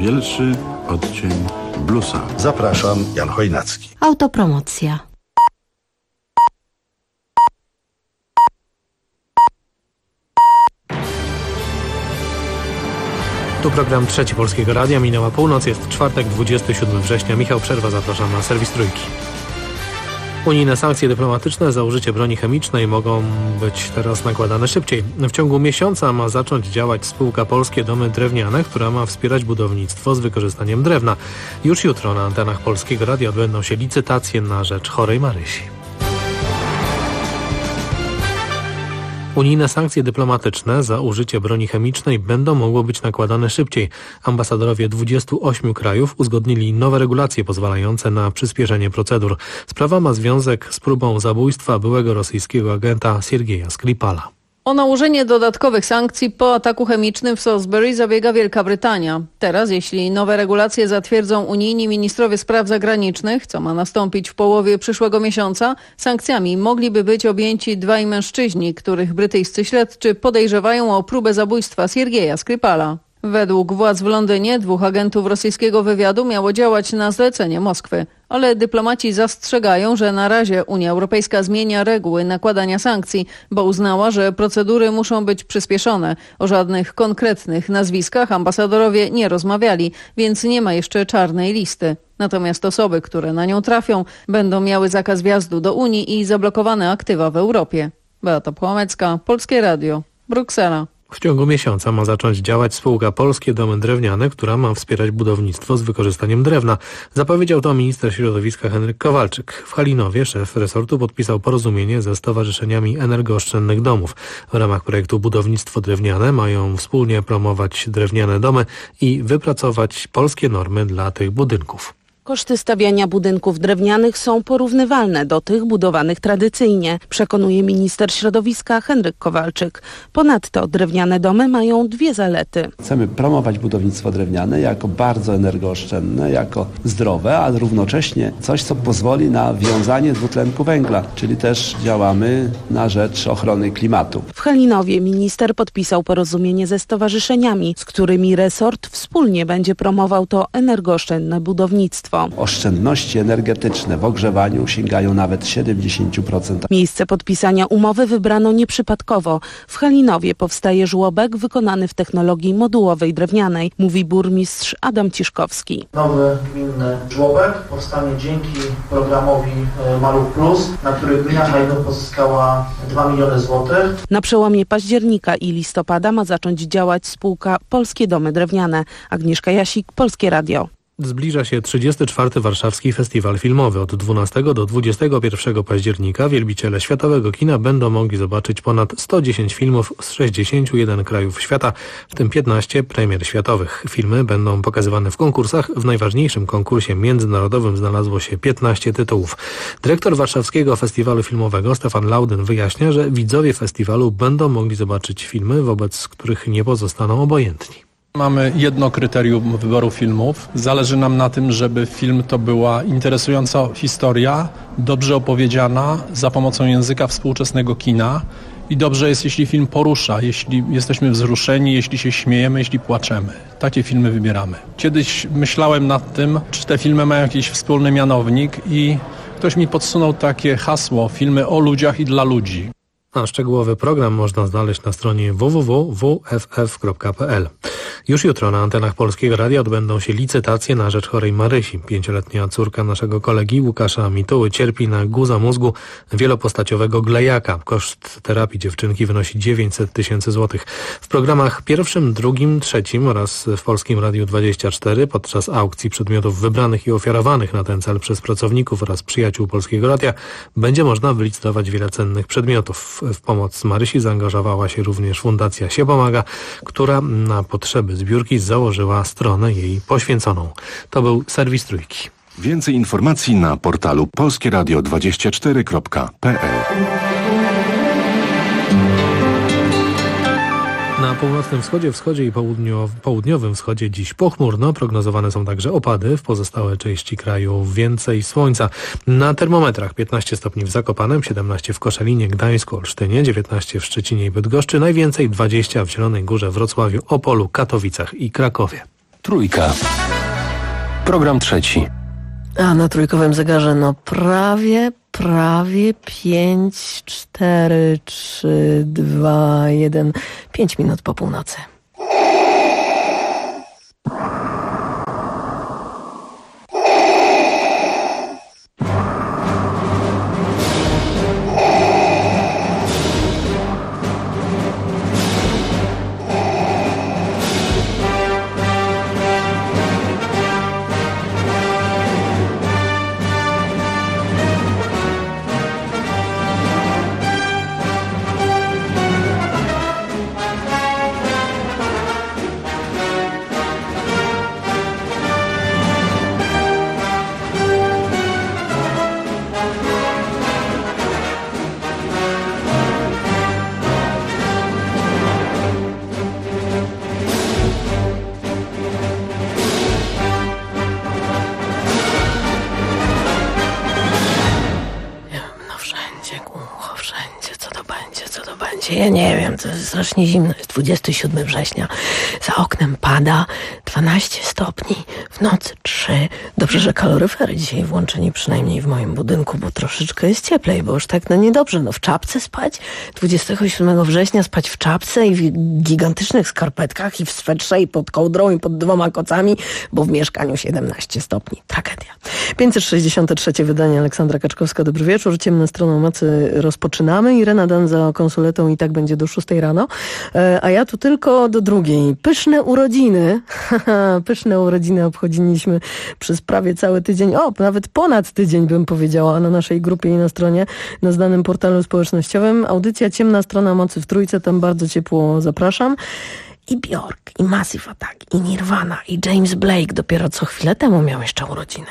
najbielszy odcień bluesa. Zapraszam, Jan Chojnacki. Autopromocja. Tu program Trzeci Polskiego Radia. Minęła północ, jest czwartek, 27 września. Michał Przerwa, zapraszam na serwis Trójki. Unijne sankcje dyplomatyczne za użycie broni chemicznej mogą być teraz nakładane szybciej. W ciągu miesiąca ma zacząć działać spółka Polskie Domy Drewniane, która ma wspierać budownictwo z wykorzystaniem drewna. Już jutro na antenach Polskiego Radia odbędą się licytacje na rzecz chorej Marysi. Unijne sankcje dyplomatyczne za użycie broni chemicznej będą mogły być nakładane szybciej. Ambasadorowie 28 krajów uzgodnili nowe regulacje pozwalające na przyspieszenie procedur. Sprawa ma związek z próbą zabójstwa byłego rosyjskiego agenta Siergieja Skripala. O nałożenie dodatkowych sankcji po ataku chemicznym w Salisbury zabiega Wielka Brytania. Teraz, jeśli nowe regulacje zatwierdzą unijni ministrowie spraw zagranicznych, co ma nastąpić w połowie przyszłego miesiąca, sankcjami mogliby być objęci dwaj mężczyźni, których brytyjscy śledczy podejrzewają o próbę zabójstwa Siergieja Skripala. Według władz w Londynie dwóch agentów rosyjskiego wywiadu miało działać na zlecenie Moskwy. Ale dyplomaci zastrzegają, że na razie Unia Europejska zmienia reguły nakładania sankcji, bo uznała, że procedury muszą być przyspieszone. O żadnych konkretnych nazwiskach ambasadorowie nie rozmawiali, więc nie ma jeszcze czarnej listy. Natomiast osoby, które na nią trafią, będą miały zakaz wjazdu do Unii i zablokowane aktywa w Europie. Beata Płomecka, Polskie Radio, Bruksela. W ciągu miesiąca ma zacząć działać spółka Polskie Domy Drewniane, która ma wspierać budownictwo z wykorzystaniem drewna. Zapowiedział to minister środowiska Henryk Kowalczyk. W Halinowie szef resortu podpisał porozumienie ze stowarzyszeniami energooszczędnych domów. W ramach projektu Budownictwo Drewniane mają wspólnie promować drewniane domy i wypracować polskie normy dla tych budynków. Koszty stawiania budynków drewnianych są porównywalne do tych budowanych tradycyjnie, przekonuje minister środowiska Henryk Kowalczyk. Ponadto drewniane domy mają dwie zalety. Chcemy promować budownictwo drewniane jako bardzo energooszczędne, jako zdrowe, ale równocześnie coś, co pozwoli na wiązanie dwutlenku węgla, czyli też działamy na rzecz ochrony klimatu. W Halinowie minister podpisał porozumienie ze stowarzyszeniami, z którymi resort wspólnie będzie promował to energooszczędne budownictwo. Oszczędności energetyczne w ogrzewaniu sięgają nawet 70%. Miejsce podpisania umowy wybrano nieprzypadkowo. W Halinowie powstaje żłobek wykonany w technologii modułowej drewnianej, mówi burmistrz Adam Ciszkowski. Nowy gminny żłobek powstanie dzięki programowi Maluch Plus, na który gmina Halinów pozyskała 2 miliony złotych. Na przełomie października i listopada ma zacząć działać spółka Polskie Domy Drewniane. Agnieszka Jasik, Polskie Radio. Zbliża się 34. Warszawski Festiwal Filmowy. Od 12 do 21 października wielbiciele światowego kina będą mogli zobaczyć ponad 110 filmów z 61 krajów świata, w tym 15 premier światowych. Filmy będą pokazywane w konkursach. W najważniejszym konkursie międzynarodowym znalazło się 15 tytułów. Dyrektor Warszawskiego Festiwalu Filmowego Stefan Laudyn wyjaśnia, że widzowie festiwalu będą mogli zobaczyć filmy, wobec których nie pozostaną obojętni. Mamy jedno kryterium wyboru filmów. Zależy nam na tym, żeby film to była interesująca historia, dobrze opowiedziana za pomocą języka współczesnego kina. I dobrze jest, jeśli film porusza, jeśli jesteśmy wzruszeni, jeśli się śmiejemy, jeśli płaczemy. Takie filmy wybieramy. Kiedyś myślałem nad tym, czy te filmy mają jakiś wspólny mianownik i ktoś mi podsunął takie hasło: filmy o ludziach i dla ludzi. A szczegółowy program można znaleźć na stronie www.wff.pl. Już jutro na antenach Polskiego Radia odbędą się licytacje na rzecz chorej Marysi. 5-letnia córka naszego kolegi Łukasza Mituły cierpi na guza mózgu wielopostaciowego glejaka. Koszt terapii dziewczynki wynosi 900 000 złotych. W programach pierwszym, drugim, trzecim oraz w Polskim Radiu 24 podczas aukcji przedmiotów wybranych i ofiarowanych na ten cel przez pracowników oraz przyjaciół Polskiego Radia będzie można wylicytować wiele cennych przedmiotów. W pomoc Marysi zaangażowała się również Fundacja Sie Pomaga, która na potrzeby zbiórki założyła stronę jej poświęconą. To był serwis Trójki. Więcej informacji na portalu polskieradio24.pl. Na północnym wschodzie i południowym wschodzie dziś pochmurno. Prognozowane są także opady. W pozostałej części kraju więcej słońca. Na termometrach 15 stopni w Zakopanem, 17 w Koszalinie, Gdańsku, Olsztynie, 19 w Szczecinie i Bydgoszczy, najwięcej 20 w Zielonej Górze, Wrocławiu, Opolu, Katowicach i Krakowie. Trójka. Program trzeci. A na trójkowym zegarze prawie 5, 4, 3, 2, 1, 5 minut po północy. Ja nie wiem, to jest strasznie zimno, jest 27 września, za oknem pada 12 stopni, w nocy 3. Dobrze, że kaloryfery dzisiaj włączeni, przynajmniej w moim budynku, bo troszeczkę jest cieplej, bo już tak niedobrze, w czapce spać, 27 września spać w czapce i w gigantycznych skarpetkach i w swetrze i pod kołdrą i pod 2 kocami, bo w mieszkaniu 17 stopni. Tragedia. 563 wydanie Aleksandra Kaczkowska. Dobry wieczór. Ciemną stroną mocy rozpoczynamy. Irena Dan za konsuletą i tak będzie do 6 rano. A ja tu tylko do 2. Pyszne urodziny. Pyszne urodziny obchodziliśmy przez prawie cały tydzień. Nawet ponad tydzień bym powiedziała na naszej grupie i na stronie, na znanym portalu społecznościowym. Audycja Ciemna strona mocy w Trójce. Tam bardzo ciepło zapraszam. I Björk, i Massive Attack, i Nirvana, i James Blake dopiero co chwilę temu miał jeszcze urodziny.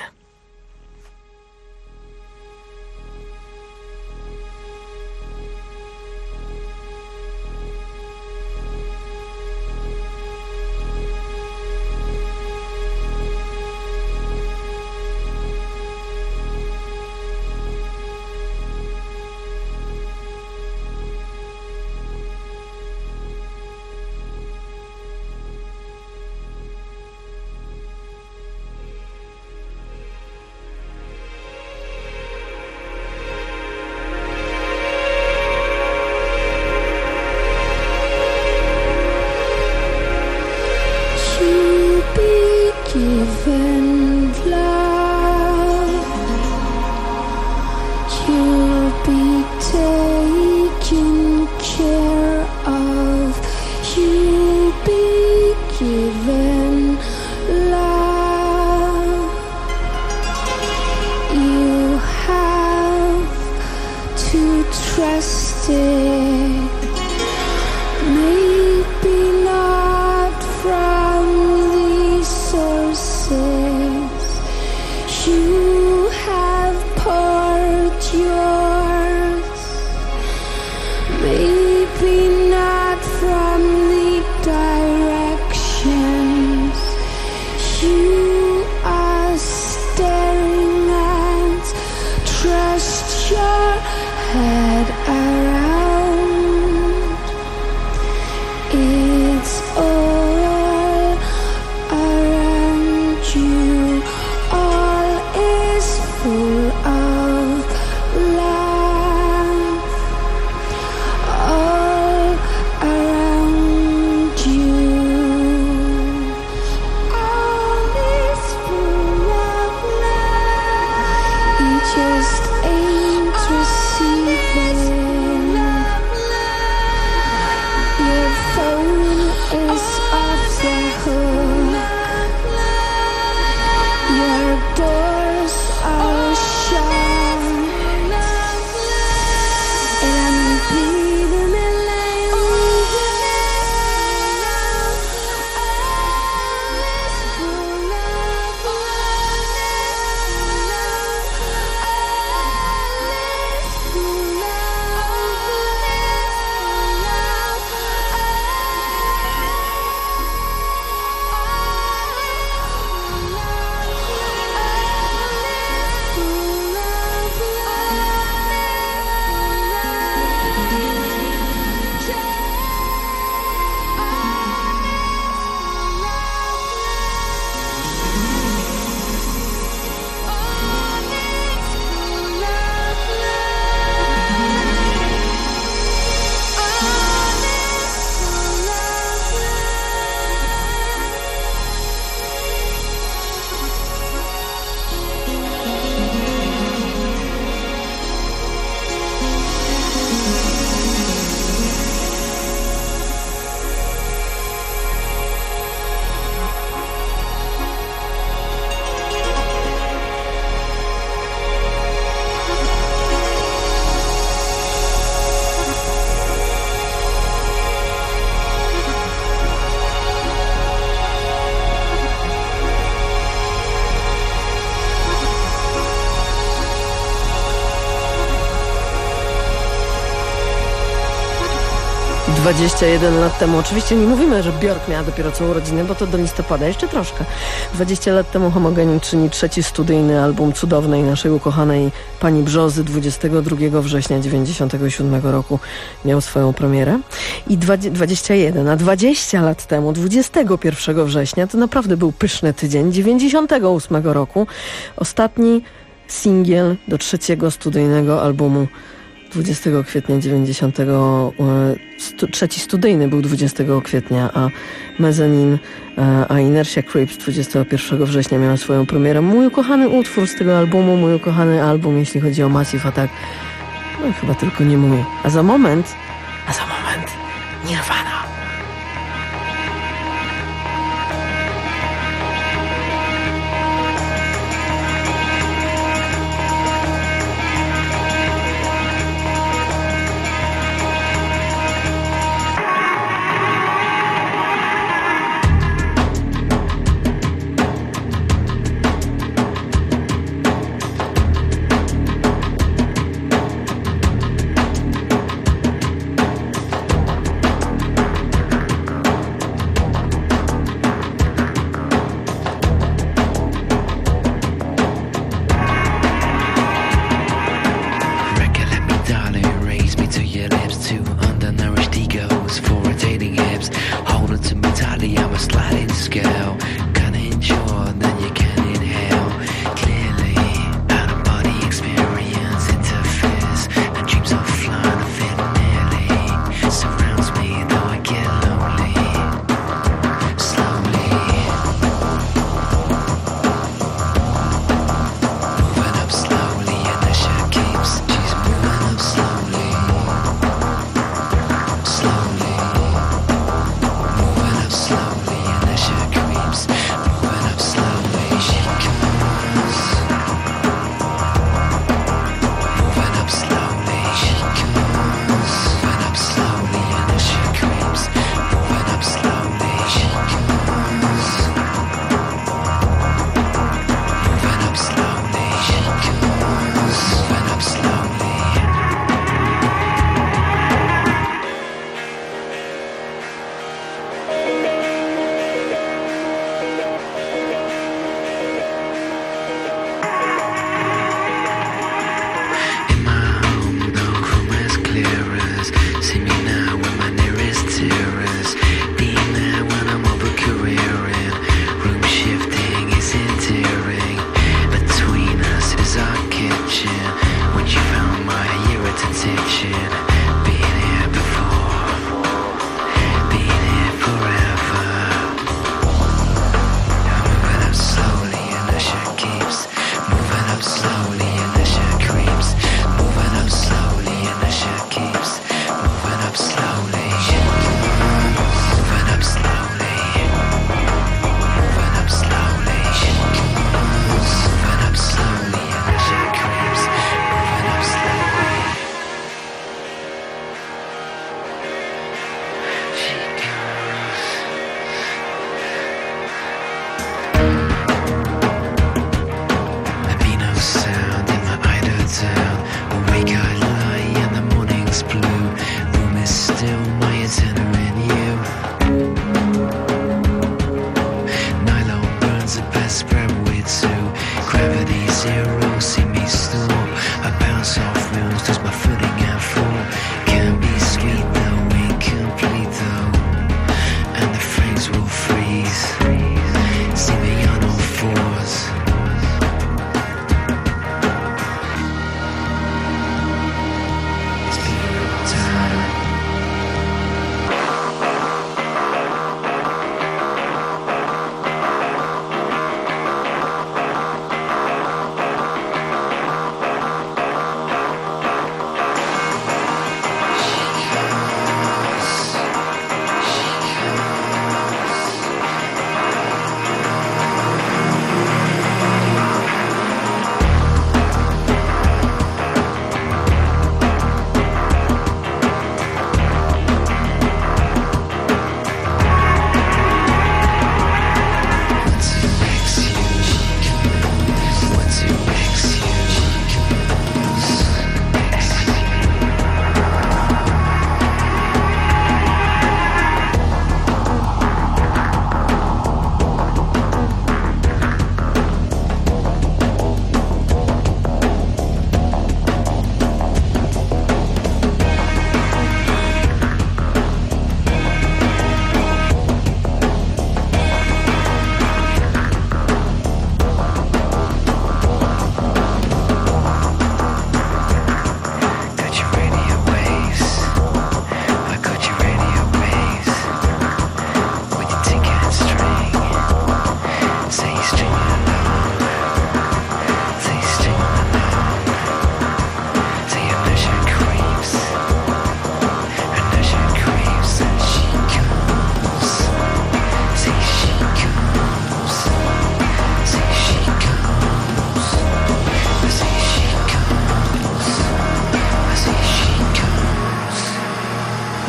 21 lat temu, oczywiście nie mówimy, że Björk miała dopiero co urodziny, bo to do listopada, jeszcze troszkę. 20 lat temu Homogenin czyni trzeci studyjny album cudownej naszej ukochanej Pani Brzozy. 22 września 97 roku miał swoją premierę. I 21, a 20 lat temu, 21 września, to naprawdę był pyszny tydzień, 98 roku, ostatni singiel do trzeciego studyjnego albumu 20 kwietnia 90. Trzeci studyjny był 20 kwietnia, a Mezzanine, a Inertia Creeps 21 września miała swoją premierę. Mój ukochany utwór z tego albumu, mój ukochany album, jeśli chodzi o Massive Attack. No chyba tylko nie mój. A za moment Nirvana.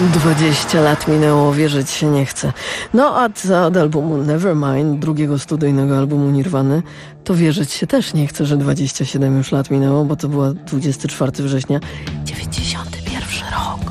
20 lat minęło, wierzyć się nie chce. No a od albumu Nevermind, drugiego studyjnego albumu Nirwany, to wierzyć się też nie chce, że 27 już lat minęło, bo to była 24 września 91 rok.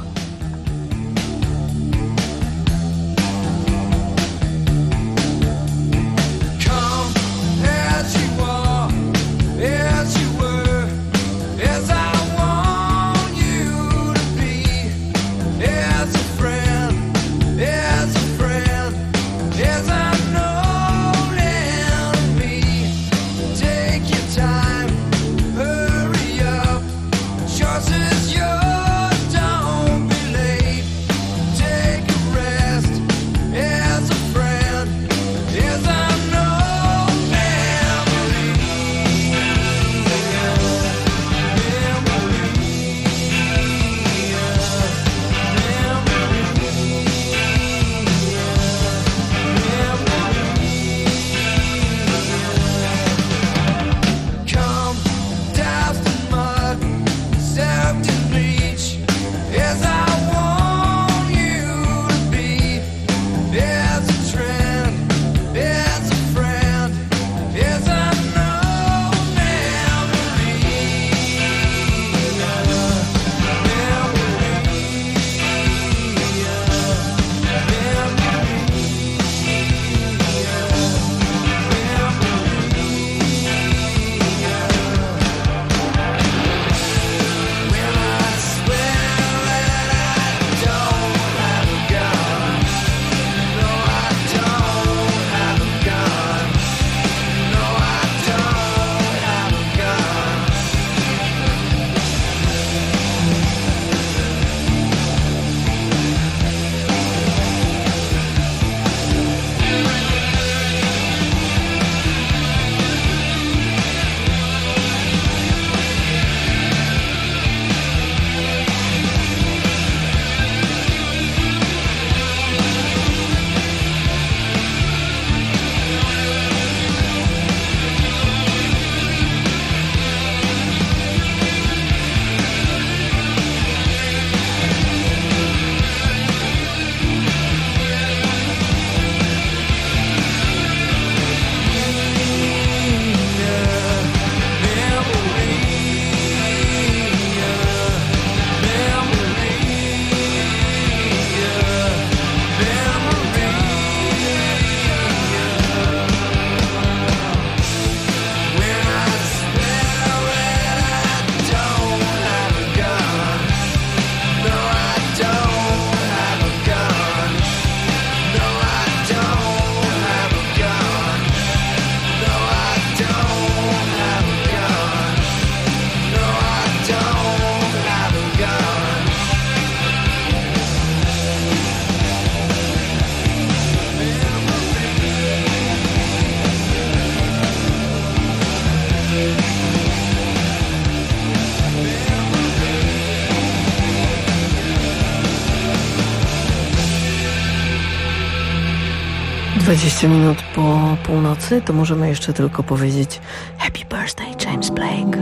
Dwadzieścia minut po północy, to możemy jeszcze tylko powiedzieć Happy Birthday, James Blake.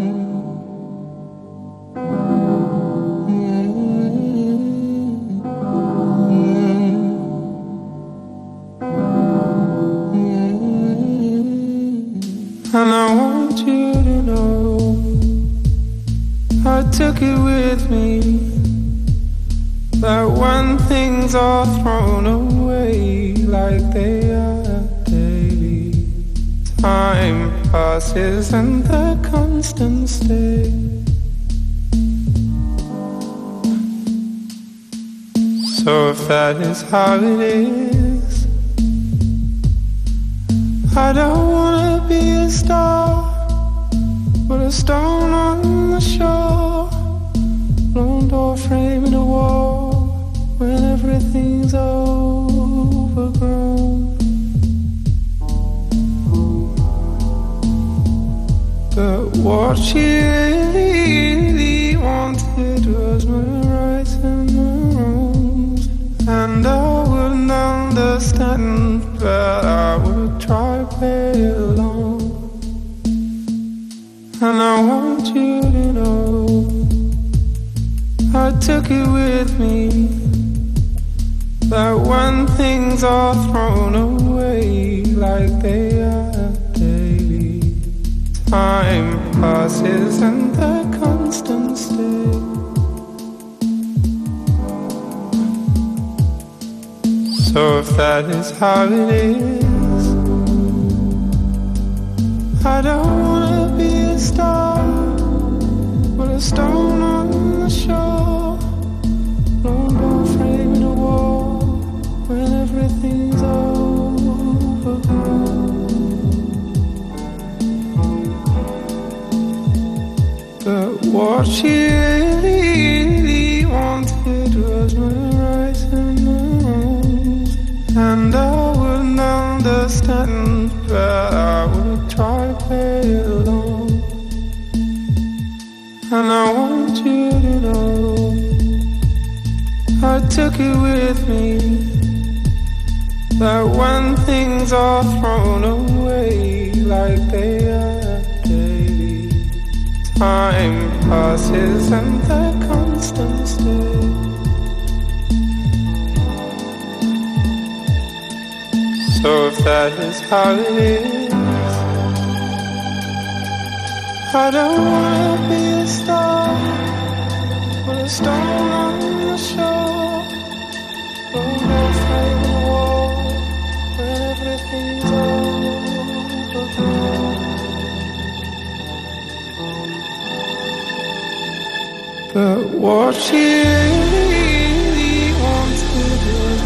And I want you to know I took it with me that when things are thrown away like they are daily, time passes and the constant stay. So if that is how it is, I don't wanna be a star, but a stone on the shore, lone door frame in a wall, when everything's overgrown. But what she really wanted was my rights and my wrongs, and I wouldn't understand, but I would try play along. And I want you to know I took it with me that when things are thrown away like they are daily, time passes and the constant stay. So if that is how it is, I don't wanna be a star, but a stone on the shore, no more framing a wall when everything's over. But what she really wanted was my rights and wrongs, and I wouldn't understand, but I would try to play it along. And I want you to know I took it with me, that when things are thrown away like they are daily, time passes and the constant stay. So if that is how it is, I don't wanna be a star, but a stone on the shore, no more flame in the wall when everything's over. But what she really wanted was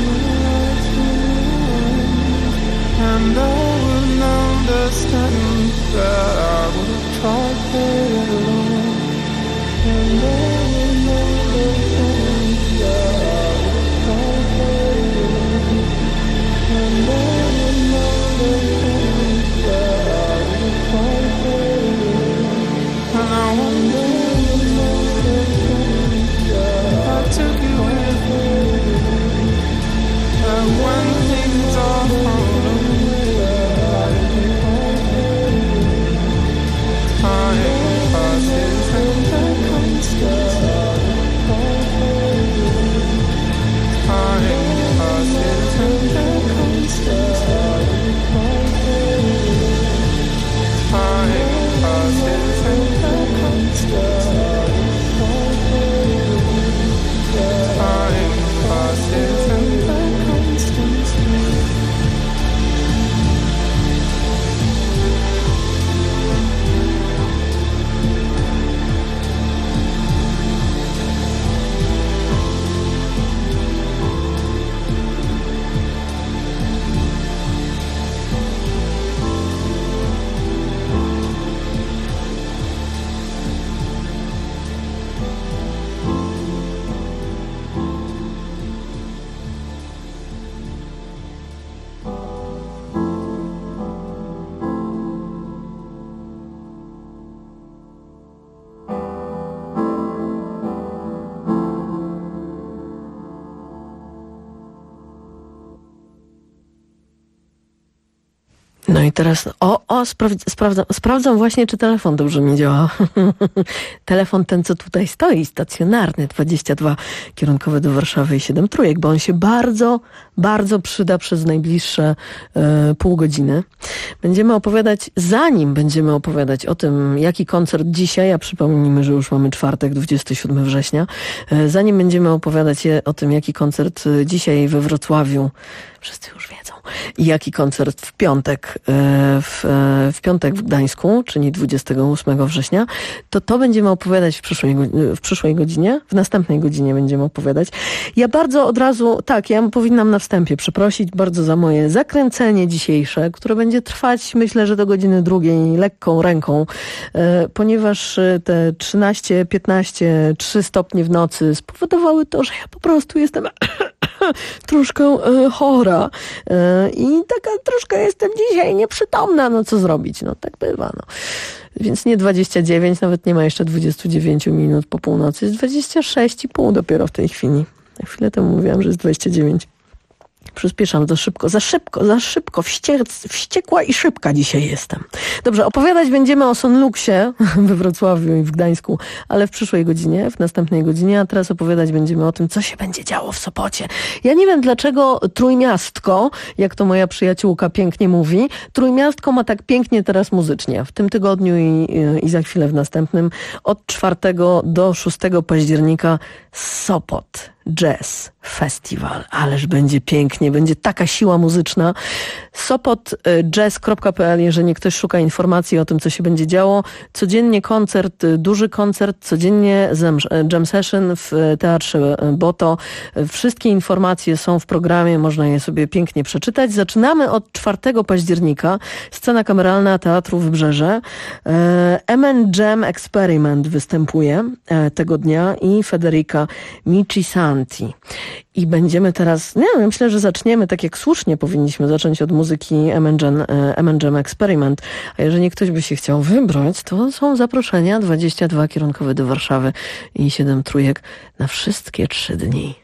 and I wouldn't understand, but I would try to play it along. And I wouldn't understand, but I would try to play it along. And I wouldn't understand, but I would try to play it along. And I wouldn't understand, but I took you with me. And when things are thrown away, time passes and the constant time passes and the constant time passes and the constant time passes and the constant. No i teraz, sprawdzam właśnie, czy telefon dobrze mi działa. Telefon ten, co tutaj stoi, stacjonarny, 22 kierunkowy do Warszawy i 7 trójek, bo on się bardzo, bardzo przyda przez najbliższe pół godziny. Zanim będziemy opowiadać o tym, jaki koncert dzisiaj, a przypomnijmy, że już mamy czwartek, 27 września, zanim będziemy opowiadać o tym, jaki koncert dzisiaj we Wrocławiu, wszyscy już wiedzą, i jaki koncert w piątek w piątek w Gdańsku, czyli 28 września, to będziemy opowiadać w przyszłej godzinie, w następnej godzinie będziemy opowiadać. Ja bardzo od razu, ja powinnam na wstępie przeprosić bardzo za moje zakręcenie dzisiejsze, które będzie trwać, myślę, że do godziny 2 lekką ręką, ponieważ te 13, 15, 3 stopnie w nocy spowodowały to, że ja po prostu jestem troszkę chora i taka troszkę jestem dzisiaj nieprzytomna, no co zrobić, no tak bywa, no. Więc nie 29, nawet nie ma jeszcze 29 minut po północy, jest 26,5 dopiero w tej chwili. Na chwilę temu mówiłam, że jest 29. Przyspieszam za szybko, wściekła i szybka dzisiaj jestem. Dobrze, opowiadać będziemy o Sonluxie we Wrocławiu i w Gdańsku, ale w przyszłej godzinie, w następnej godzinie, a teraz opowiadać będziemy o tym, co się będzie działo w Sopocie. Ja nie wiem, dlaczego Trójmiastko, jak to moja przyjaciółka pięknie mówi, Trójmiastko ma tak pięknie teraz muzycznie. W tym tygodniu i za chwilę w następnym, od 4 do 6 października Sopot Jazz Festival. Ależ będzie pięknie, będzie taka siła muzyczna. sopotjazz.pl, jeżeli ktoś szuka informacji o tym, co się będzie działo. Codziennie koncert, duży koncert, codziennie jam session w Teatrze Boto. Wszystkie informacje są w programie, można je sobie pięknie przeczytać. Zaczynamy od 4 października. Scena kameralna Teatru Wybrzeże. MN Jam Experiment występuje tego dnia i Federica Michisanti. I będziemy teraz, myślę, że zaczniemy tak jak słusznie powinniśmy zacząć od muzyki MN Jam Experiment. A jeżeli ktoś by się chciał wybrać, to są zaproszenia 22 kierunkowe do Warszawy i 7 trójek na wszystkie 3 dni.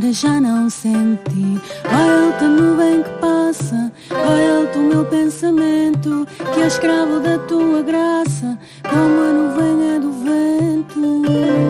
vida já não senti. Vai alta nuvem que passa, vai alto o meu pensamento, que é escravo da tua graça, como a nuvem é do vento.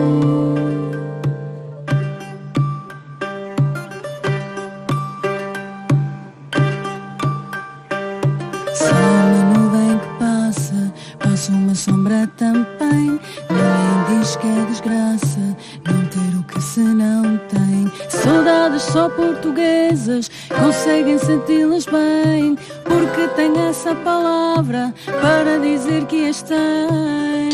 Só uma nuvem que passa, passa uma sombra também. Ninguém diz que é desgraça não ter o que se não tem. Saudades só portuguesas conseguem senti-las bem, porque tem essa palavra para dizer que as tem.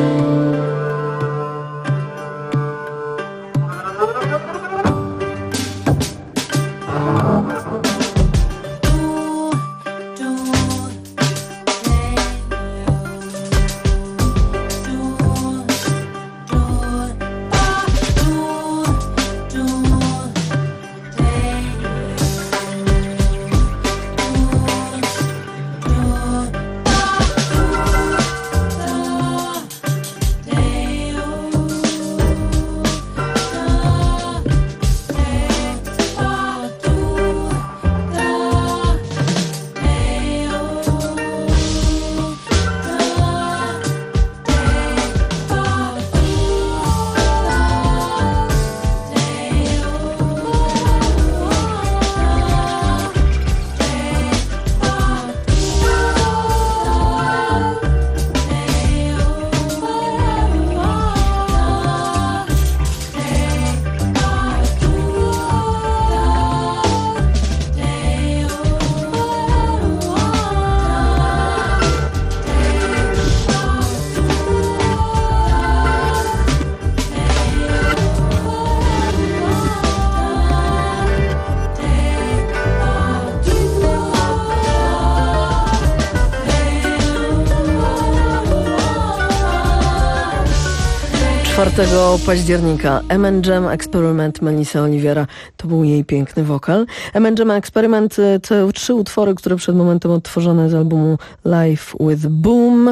Października M&M Experiment Melissa Oliviera, to był jej piękny wokal. M&M Experiment to 3 utwory, które przed momentem odtworzone z albumu Live with Boom.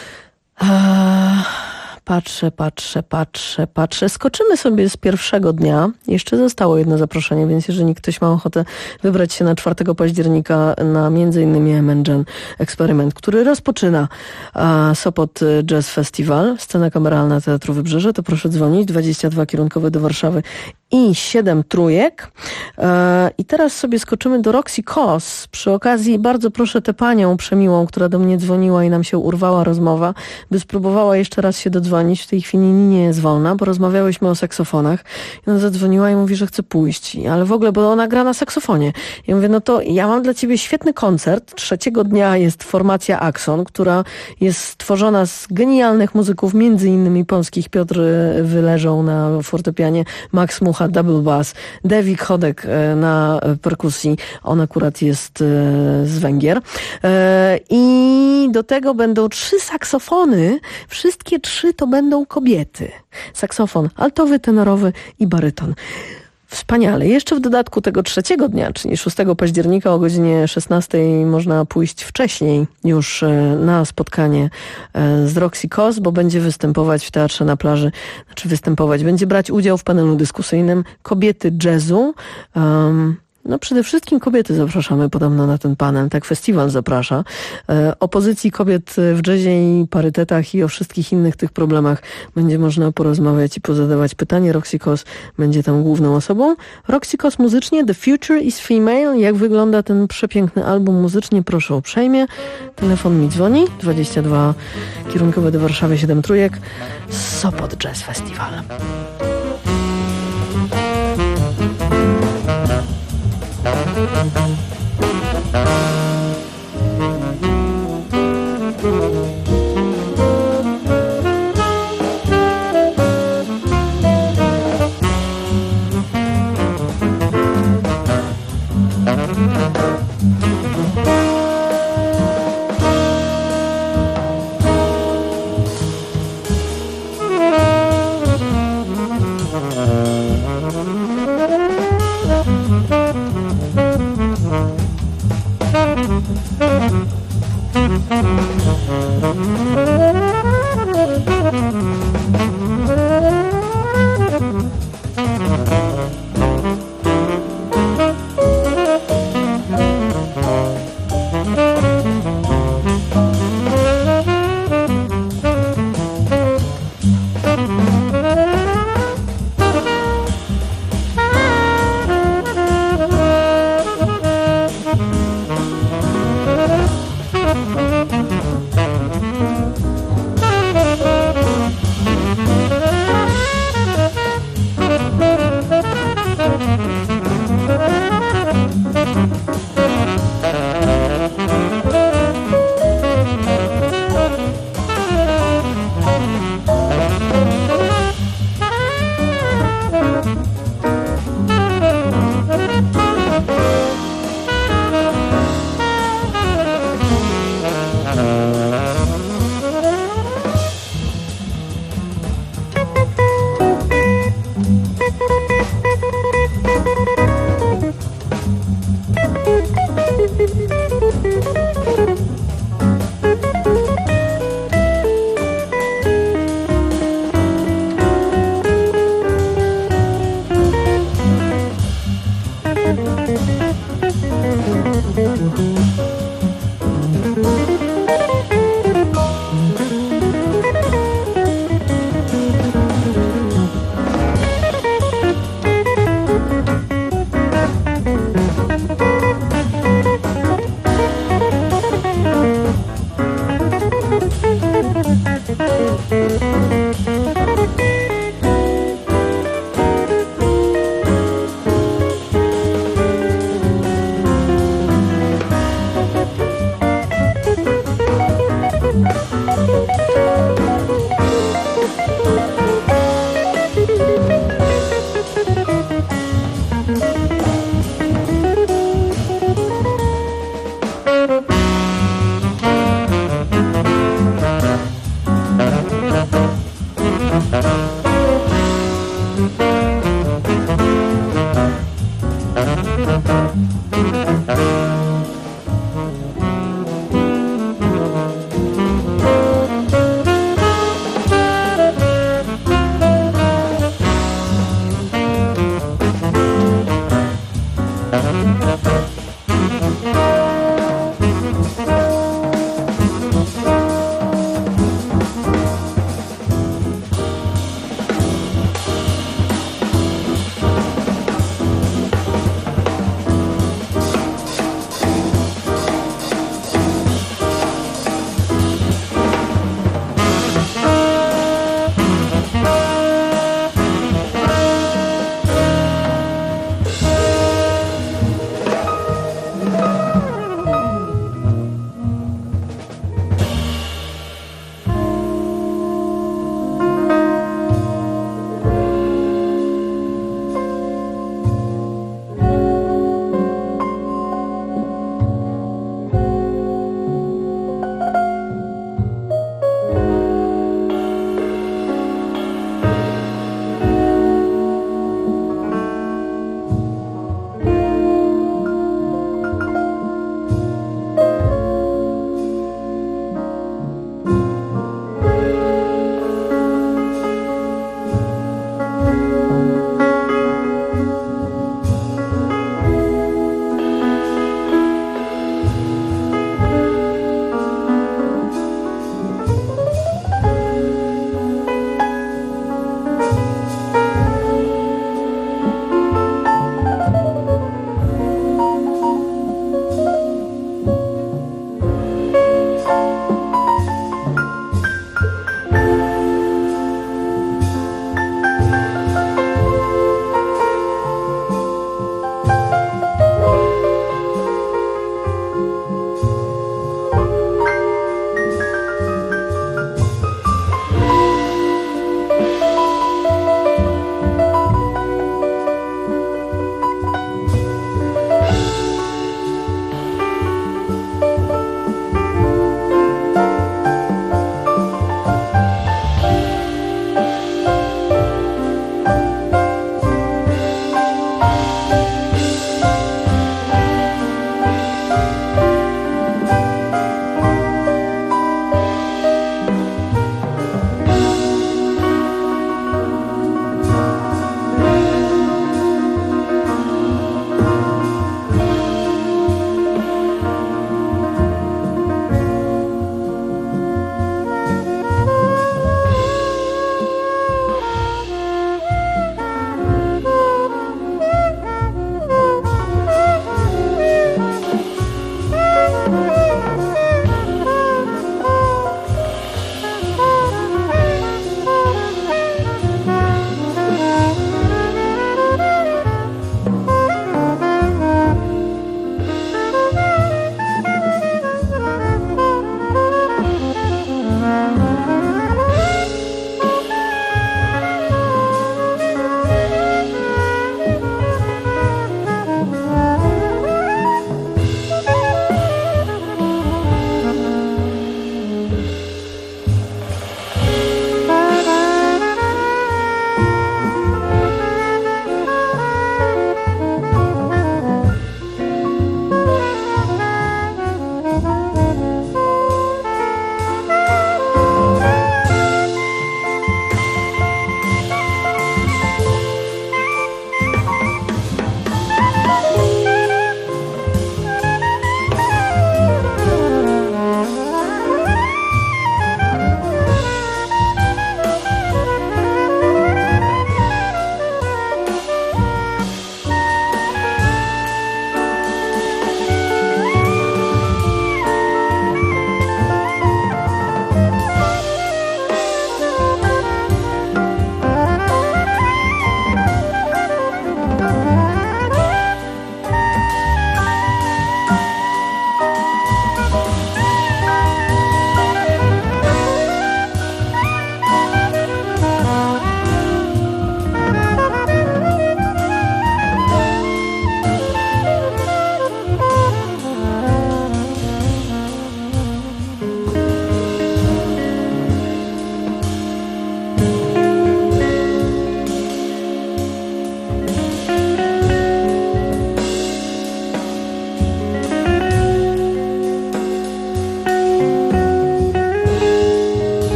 Patrzę. Skoczymy sobie z pierwszego dnia. Jeszcze zostało jedno zaproszenie, więc jeżeli ktoś ma ochotę wybrać się na 4 października na m.in. M&M Eksperyment, który rozpoczyna Sopot Jazz Festival, scena kameralna Teatru Wybrzeże, to proszę dzwonić, 22 kierunkowe do Warszawy i 7 trójek. I teraz sobie skoczymy do Roxy Cos. Przy okazji bardzo proszę tę panią przemiłą, która do mnie dzwoniła i nam się urwała rozmowa, by spróbowała jeszcze raz się dodzwonić. W tej chwili nie jest wolna, bo rozmawiałyśmy o saksofonach. I ona zadzwoniła i mówi, że chce pójść. Ale w ogóle, bo ona gra na saksofonie. Ja mówię, no to ja mam dla ciebie świetny koncert. 3 dnia jest formacja Axon, która jest stworzona z genialnych muzyków, między innymi polskich. Piotr Wyleżą na fortepianie, Max Mucha, double bass, Dewik Chodek na perkusji. On akurat jest z Węgier. I do tego będą 3 saksofony. Wszystkie 3 to będą kobiety. Saksofon altowy, tenorowy i baryton. Wspaniale. Jeszcze w dodatku tego 3 dnia, czyli 6 października o godzinie 16 można pójść wcześniej już na spotkanie z Roxy Cos, bo będzie występować w Teatrze na Plaży. Będzie brać udział w panelu dyskusyjnym kobiety jazzu. No przede wszystkim kobiety zapraszamy podobno na ten panel, tak festiwal zaprasza. O pozycji kobiet w jazzie i parytetach i o wszystkich innych tych problemach będzie można porozmawiać i pozadawać pytanie. Roxy Cos będzie tam główną osobą. Roxy Cos muzycznie, The Future is Female. Jak wygląda ten przepiękny album muzycznie? Proszę uprzejmie. Telefon mi dzwoni, 22 kierunkowe do Warszawy, 7 trójek. Sopot Jazz Festival.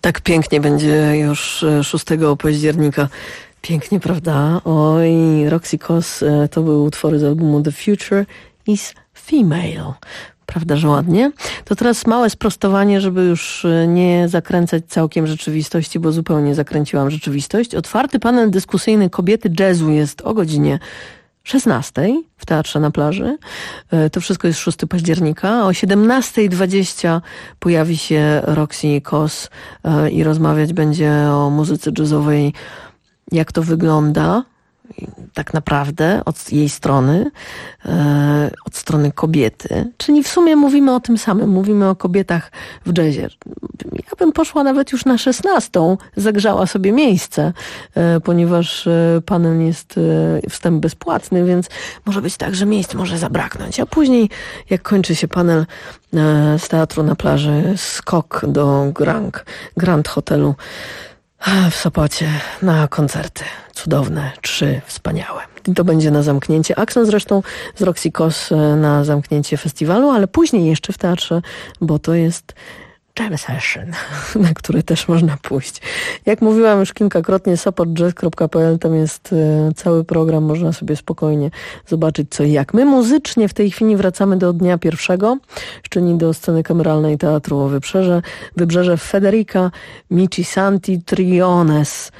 Tak pięknie będzie już 6 października. Pięknie, prawda? Oj, Roxy Coss, to były utwory z albumu The Future is Female. Prawda, że ładnie? To teraz małe sprostowanie, żeby już nie zakręcać całkiem rzeczywistości, bo zupełnie zakręciłam rzeczywistość. Otwarty panel dyskusyjny Kobiety Jazzu jest o godzinie 16 w Teatrze na Plaży. To wszystko jest 6 października. O 17:20 pojawi się Roxy Coss i rozmawiać będzie o muzyce jazzowej, jak to wygląda tak naprawdę od jej strony, od strony kobiety. Czyli w sumie mówimy o tym samym, mówimy o kobietach w jazzie. Ja bym poszła nawet już na 16, zagrzała sobie miejsce, ponieważ panel jest wstęp bezpłatny, więc może być tak, że miejsc może zabraknąć. A później, jak kończy się panel z Teatru na Plaży, skok do Grand Hotelu w Sopocie na koncerty. Cudowne, 3 wspaniałe. I to będzie na zamknięcie. Akson zresztą z Roxy Coss na zamknięcie festiwalu, ale później jeszcze w teatrze, bo to jest jam session, na który też można pójść. Jak mówiłam już kilkakrotnie, sopotjazz.pl, tam jest cały program, można sobie spokojnie zobaczyć co i jak. My muzycznie w tej chwili wracamy do dnia 1, czyli do sceny kameralnej Teatru Wybrzeże Federica Micisanti Triones.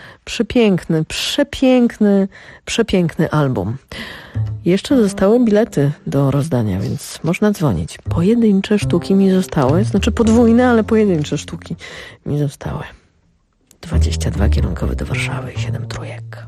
Przepiękny album. Jeszcze zostały bilety do rozdania, więc można dzwonić. Pojedyncze sztuki mi zostały, znaczy podwójne, ale pojedyncze sztuki mi zostały. 22 kierunkowe do Warszawy i 7 trójek.